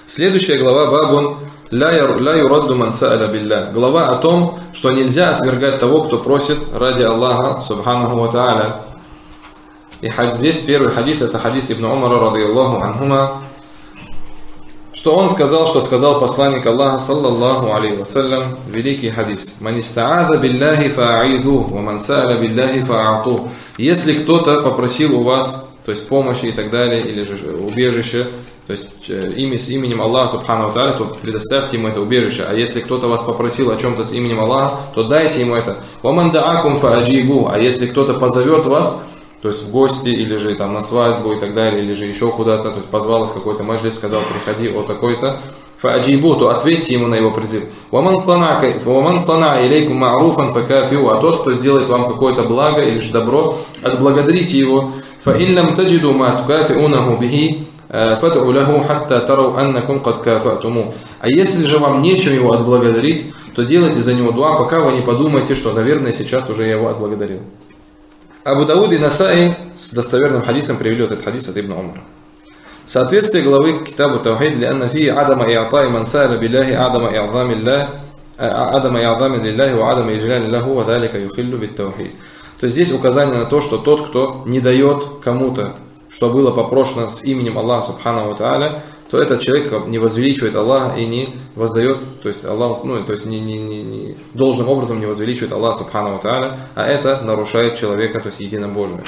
Следующая глава бабун ля юрадду ман са'аля билля. Глава о том, что нельзя отвергать того, кто просит ради Аллаха субханаху ва та'аля. И здесь первый хадис, это хадис Ибн Умара радийаллаху анхума, что он сказал, что сказал посланник Аллаха саллаллаху алейхи вассалям, великий хадис: «Ман иста'адha билляхи фа'идhu, ва ман са'аля билляхи фа'ату». Если кто-то попросил у вас, то есть помощи и так далее, или же убежище, то есть с именем Аллаха субхану ва тааля, то предоставьте ему это убежище. А если кто-то вас попросил о чем-то с именем Аллаха, то дайте ему это. «Ва ман да'акум фа'аджибу». А если кто-то позовет вас, то есть в гости, или же там на свадьбу и так далее, или же еще куда-то, то есть позвал вас какой-то маджлис, сказал: приходи, о такой-то, фа'аджибу, то ответьте ему на его призыв. «Ваман сана илейкум ма'руфан факафиу». А тот, кто сделает вам какое-то благо или же добро, отблагодарите его. «Фа'иллам таджиду ма tukафиунаху бихи, фад'у лаху хатта тарау аннакум кад кафатуму». А если же вам нечем его отблагодарить, то делайте за него дуа, пока вы не подумаете, что, наверное, сейчас уже я его отблагодарил. Абу Дауд и Насаи с достоверным хадисом привели этот хадис от Ибн Умара. Соответствие главы Китабу Таухид: «Лианна фи адама и'атаи ман са'аля билляхи адама и'азами лиллахи ва адама иджляли лаху ва залика юхиллу бит таухид». То есть здесь указание на то, что тот, кто не дает кому-то, что было попрошено с именем Аллаха субхану ва тааля, то этот человек не возвеличивает Аллаха и не воздает, то есть Аллах, то есть не должным образом не возвеличивает Аллаха субхану ва тааля, а это нарушает человека, то есть единобожие.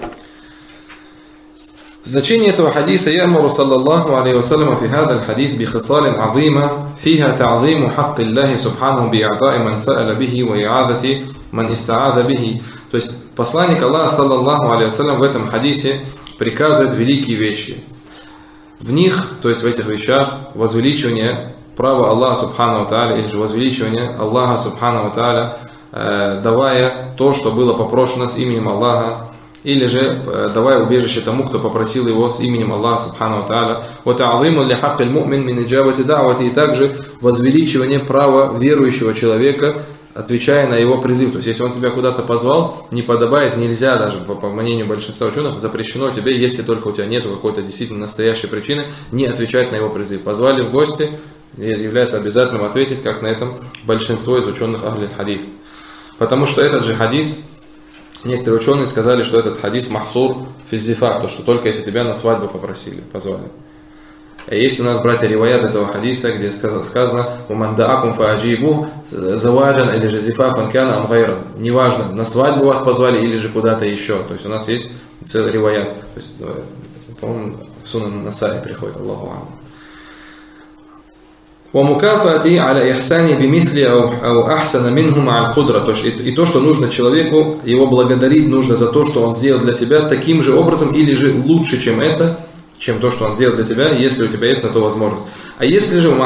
Значение этого хадиса: «Ямуру саллаллаху алейхи вассалям фи хадал хадис би хисалин азима фиха та'зиму хакки Аллахи субханаху би и'та'i ман са'аля бихи ва и'адати ман иста'аза бихи». То есть посланник Аллаха саллаллаху алейхи вассалям в этом хадисе приказывает великие вещи. В них, то есть в этих вещах, возвеличивание права Аллаха субхану ва тааля, или же возвеличивание Аллаха субхану ва тааля, давая то, что было попрошено с именем Аллаха, или же давая убежище тому, кто попросил его с именем Аллаха субхану ва тааля. И также возвеличивание права верующего человека, отвечая на его призыв. То есть, если он тебя куда-то позвал, не подобает, нельзя даже, по мнению большинства ученых, запрещено тебе, если только у тебя нет какой-то действительно настоящей причины, не отвечать на его призыв. Позвали в гости, является обязательным ответить, как на этом большинство из ученых ахль хадис. Потому что этот же хадис, некоторые ученые сказали, что этот хадис махсур физзифах, то что только если тебя на свадьбу попросили, позвали. Есть у нас, братья, риваят этого хадиса, где сказано: «Уман да'акум фа'аджибу заваджан или же зифафан кяна амгайран». Неважно, на свадьбу вас позвали или же куда-то еще. То есть у нас есть целый риваят. То есть, по-моему, в Сунан Насаи приходит, Аллаху а'лам. «Вамукафати аля ихсани бимисли ау ахсана минху ма'аль кудра». И то, что нужно человеку, его благодарить нужно за то, что он сделал для тебя таким же образом или же лучше, чем это, чем то, что он сделал для тебя, если у тебя есть на то возможность. А если же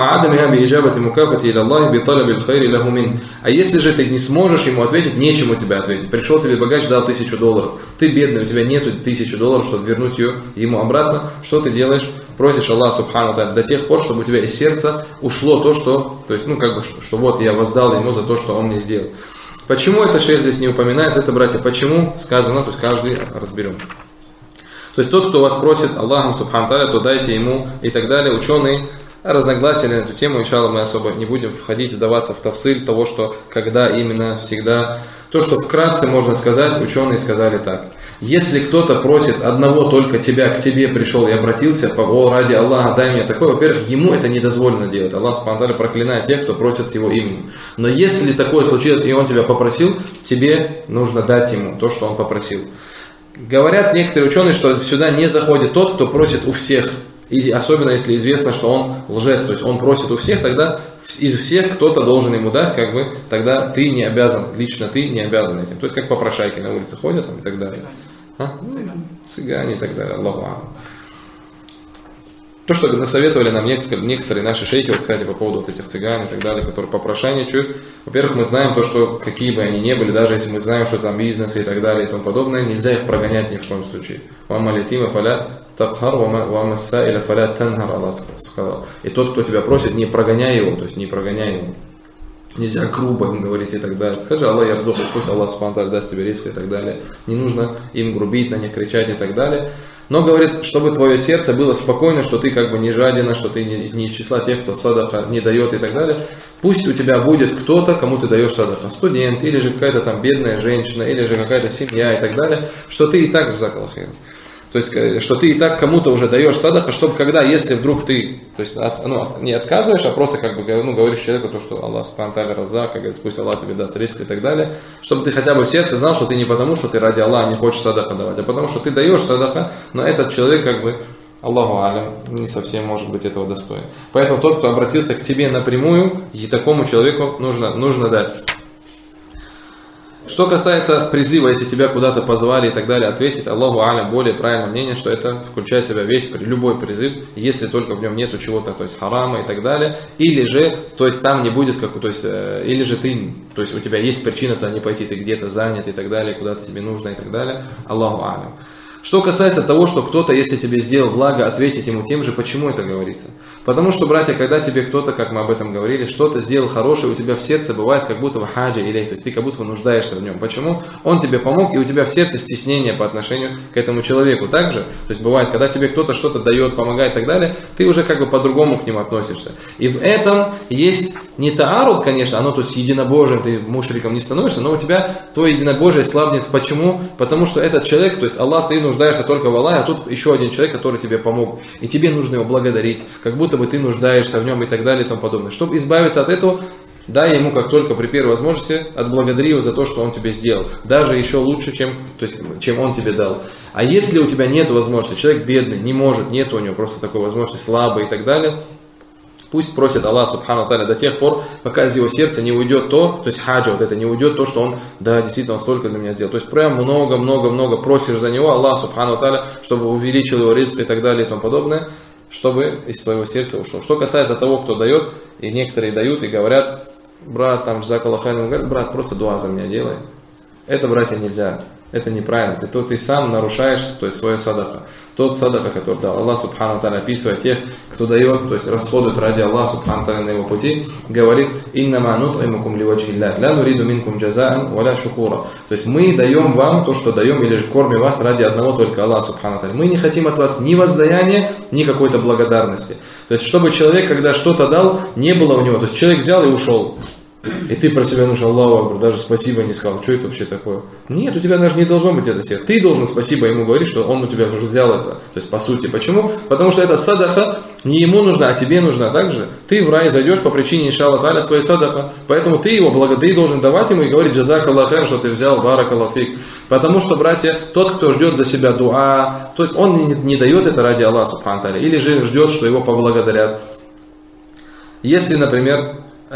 а если же ты не сможешь ему ответить, нечему тебе ответить. Пришел тебе богач, дал $1000. Ты бедный, у тебя нету $1000, чтобы вернуть ему обратно. Что ты делаешь? Просишь Аллаха субхану тааля до тех пор, чтобы у тебя из сердца ушло то, что, то есть, что вот я воздал ему за то, что он мне сделал. Почему это шейх здесь не упоминает? Это, братья, почему сказано, то есть каждый разберем. То есть тот, кто вас просит Аллахом субхану тааля, то дайте ему и так далее. Ученые разногласия на эту тему, иншаллах, мы особо не будем входить, вдаваться в тафсиль того, что когда именно, всегда. То, что вкратце можно сказать, ученые сказали так: если кто-то просит одного только тебя, к тебе пришел и обратился, о, ради Аллаха, дай мне такое, во-первых, ему это не дозволено делать. Аллах субхану тааля проклинает тех, кто просит с его именем. Но если такое случилось, и он тебя попросил, тебе нужно дать ему то, что он попросил. Говорят некоторые ученые, что сюда не заходит тот, кто просит у всех. И особенно если известно, что он лжец, то есть он просит у всех, тогда из всех кто-то должен ему дать, тогда ты не обязан, лично ты не обязан этим. То есть как попрошайки на улице ходят и так далее. Цыгане и так далее. Аллаху а'лам. То, что насоветовали нам некоторые наши шейхи, вот, кстати, по поводу вот этих цыган и так далее, которые попрошайничают. Во-первых, мы знаем то, что какие бы они ни были, даже если мы знаем, что там бизнес и так далее и тому подобное, нельзя их прогонять ни в коем случае. И тот, кто тебя просит, не прогоняй его, то есть не прогоняй его. Нельзя грубо им говорить и так далее. Скажи: Аллах ярзук, пусть Аллах субхану тааля даст тебе риск и так далее. Не нужно им грубить, на них кричать и так далее. Но говорит, чтобы твое сердце было спокойно, что ты как бы не жадина, что ты не из числа тех, кто садака не дает и так далее. Пусть у тебя будет кто-то, кому ты даешь садака. Студент, или же какая-то там бедная женщина, или же какая-то семья и так далее. Что ты и так джазакаллаху. То есть, что ты и так кому-то уже даешь садака, чтобы когда, если вдруг ты, то есть, не отказываешь, а просто как бы говоришь человеку то, что Аллах субхану ва тааля раззак, говорит, пусть Аллах тебе даст риск и так далее, чтобы ты хотя бы в сердце знал, что ты не потому, что ты ради Аллаха не хочешь садака давать, а потому, что ты даешь садака, но этот человек как бы, Аллаху алям, не совсем может быть этого достоин. Поэтому тот, кто обратился к тебе напрямую, и такому человеку нужно дать. Что касается призыва, если тебя куда-то позвали и так далее, ответить, Аллаху алям, более правильное мнение, что это включает в себя весь, любой призыв, если только в нем нету чего-то, то есть харама и так далее, или же, то есть там не будет, то есть, или же ты, то есть у тебя есть причина туда не пойти, ты где-то занят и так далее, куда-то тебе нужно и так далее, Аллаху алям. Что касается того, что кто-то, если тебе сделал благо, ответить ему тем же, почему это говорится? Потому что, братья, когда тебе кто-то, как мы об этом говорили, что-то сделал хорошее, у тебя в сердце бывает как будто хаджа или, то есть ты как будто нуждаешься в нем. Почему? Он тебе помог, и у тебя в сердце стеснение по отношению к этому человеку. Также, то есть бывает, когда тебе кто-то что-то дает, помогает и так далее, ты уже как бы по-другому к нему относишься. И в этом есть не таарут, конечно, оно то есть единобожием, ты мушриком не становишься, но у тебя твое единобожие слабнет. Почему? Потому что этот человек, то есть Аллах, ты нуждаешься только в Аллахе, а тут еще один человек, который тебе помог. И тебе нужно его благодарить, как будто бы ты нуждаешься в нем и так далее и тому подобное. Чтобы избавиться от этого, дай ему как только при первой возможности, отблагодари его за то, что он тебе сделал. Даже еще лучше, чем он тебе дал. А если у тебя нет возможности, человек бедный, не может, нет у него просто такой возможности, слабый и так далее, пусть просит Аллах субхану ва тааля до тех пор, пока из его сердца не уйдет то есть хаджа, вот это не уйдет то, что он, да, действительно, он столько для меня сделал. То есть прям много просишь за него, Аллах субхану ва тааля, чтобы увеличил его риск и так далее и тому подобное, чтобы из твоего сердца ушло. Что касается того, кто дает, и некоторые дают и говорят, брат, там, джазакаллаху хайран, говорит, брат, просто дуа за меня делай. Это, братья, нельзя. Это неправильно. Ты сам нарушаешь, то есть свое садака. Тот садака, который дал Аллах субхану ва тааля, описывая тех, кто дает, то есть расходует ради Аллаха субхану ва тааля на его пути, говорит: «Иннама нут'имукум ливаджхиллах, ла нуриду минкум джазаан ва ла шукура». То есть мы даем вам то, что даем, или же кормим вас ради одного только Аллаха субхану ва тааля. Мы не хотим от вас ни воздаяния, ни какой-то благодарности. То есть чтобы человек, когда что-то дал, не было у него, то есть человек взял и ушел. И ты про себя нужно Аллаху акбар, даже спасибо не сказал, что это вообще такое? Нет, у тебя даже не должно быть это сердце. Ты должен спасибо ему говорить, что он у тебя уже взял это. То есть по сути, почему? Потому что это садаха не ему нужна, а тебе нужна также. Ты в рай зайдешь по причине иншаллах та'аля своей садаха. Поэтому ты его ты должен давать ему и говорить джазакаллаху хайран, что ты взял, баракаллаху фик. Потому что, братья, тот, кто ждет за себя дуа, то есть он не дает это ради Аллаха субхану та'аля, или же ждет, что его поблагодарят. Если, например,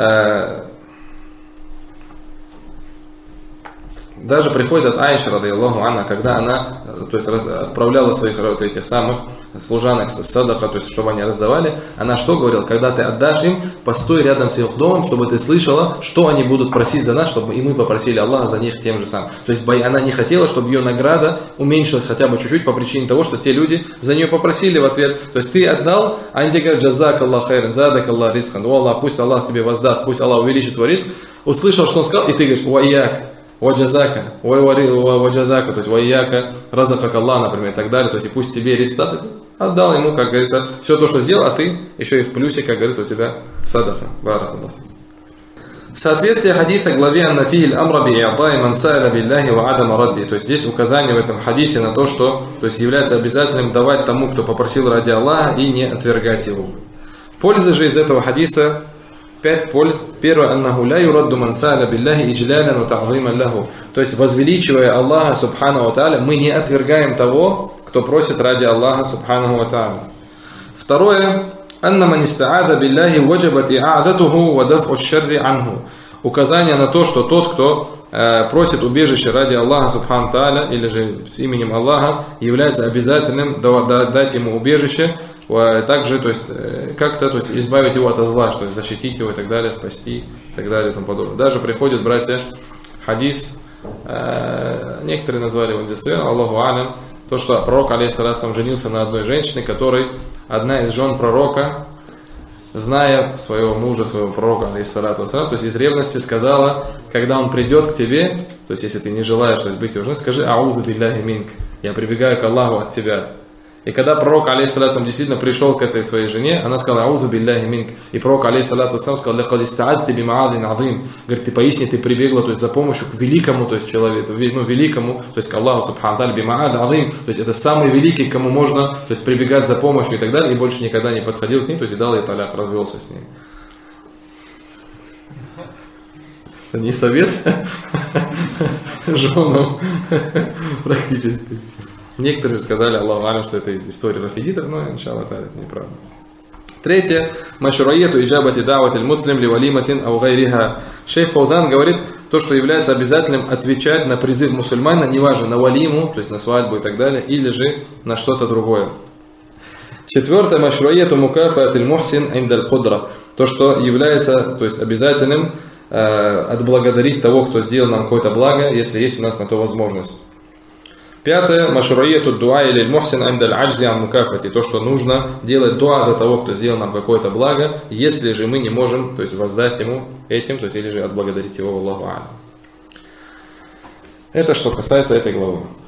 даже приходит от Аиши, радийаллаху анха, когда она, то есть, отправляла своих этих самых служанок с садаха, то есть, чтобы они раздавали, она что говорила? Когда ты отдашь им, постой рядом с их домом, чтобы ты слышала, что они будут просить за нас, чтобы и мы попросили Аллаха за них тем же самым. То есть она не хотела, чтобы ее награда уменьшилась хотя бы чуть-чуть по причине того, что те люди за нее попросили в ответ. То есть ты отдал, а они тебе говорят: джазакаллаху хайран, задакаллаху ризқан, о Аллах, пусть Аллах тебе воздаст, пусть Аллах увеличит твой риск. Услышал, что он сказал, и ты говоришь: ваяк. Ваджазака, ваджазака, то есть ваяка, разахак Аллах, например, и так далее. То есть и пусть тебе риск даст, отдал ему, как говорится, все то, что сделал, а ты еще и в плюсе, как говорится, у тебя садаха. Баракаллах. Соответствие хадиса главе «Аннафихиль амра би и'тай ман са'аля билляхи ва адама радди». То есть здесь указание в этом хадисе на то, что то есть является обязательным давать тому, кто попросил ради Аллаха, и не отвергать его. Польза же из этого хадиса 5 польз. Первое: аннаху ла юрадду ман са'аля билляхи иджлялян ва та'зиман лаху. То есть возвеличивая Аллаха субхану ва тааля, мы не отвергаем того, кто просит ради Аллаха субхану ва тааля. Второе: анна ман иста'аза билляхи ваджабат и'адатуху ва даф'у аш-шарри анху. Указание на то, что тот, кто просит убежище ради Аллаха субхану ва тааля, или же с именем Аллаха, является обязательным дать ему убежище, также, то есть, как-то, то есть, избавить его от зла, что есть, защитить его и так далее, спасти и так далее и тому подобное. Даже приходят, братья, хадис, некоторые назвали его достоверным, Аллаху алям, то, что пророк, алейхиссалям, женился на одной женщине, которой одна из жен пророка, зная своего мужа, своего пророка, алейхиссалям, то есть из ревности сказала: когда он придет к тебе, то есть если ты не желаешь, то есть, быть его женой, скажи: аузу билляхи минк, я прибегаю к Аллаху от тебя. И когда пророк, алейхиссалату, действительно пришел к этой своей жене, она сказала: «Аузу билляхи минк». И пророк, алейхиссалату, сказал: «Лакад иста'адти бима'адин азим». Говорит, ты поистине ты прибегла, то есть за помощью к великому, то есть человеку, ну, великому, то есть к Аллаху субхану тааля, бима'ад азим, то есть это самый великий, к кому можно, то есть прибегать за помощью и так далее, и больше никогда не подходил к ней, то есть и дал ей талях, развелся с ней. Это не совет женам практически. Некоторые сказали, Аллаху алям, что это из истории рафидитов, но иншаллах это неправда. Третье. Машруияту иджабати да'ватиль муслим ли валиматин ау гайриха. Шейх Фаузан говорит, то, что является обязательным отвечать на призыв мусульмана, неважно, на валиму, то есть на свадьбу и так далее, или же на что-то другое. Четвертое. Машруияту мукафатиль мухсин индаль кудра. То, что является, то есть обязательным отблагодарить того, кто сделал нам какое-то благо, если есть у нас на то возможность. Пятое. Машруияту дуа или мухсин индаль аджзи ан мукафати. То, что нужно делать дуа за того, кто сделал нам какое-то благо, если же мы не можем, то есть воздать ему этим, то есть или же отблагодарить его, Аллаху алям. Это что касается этой главы.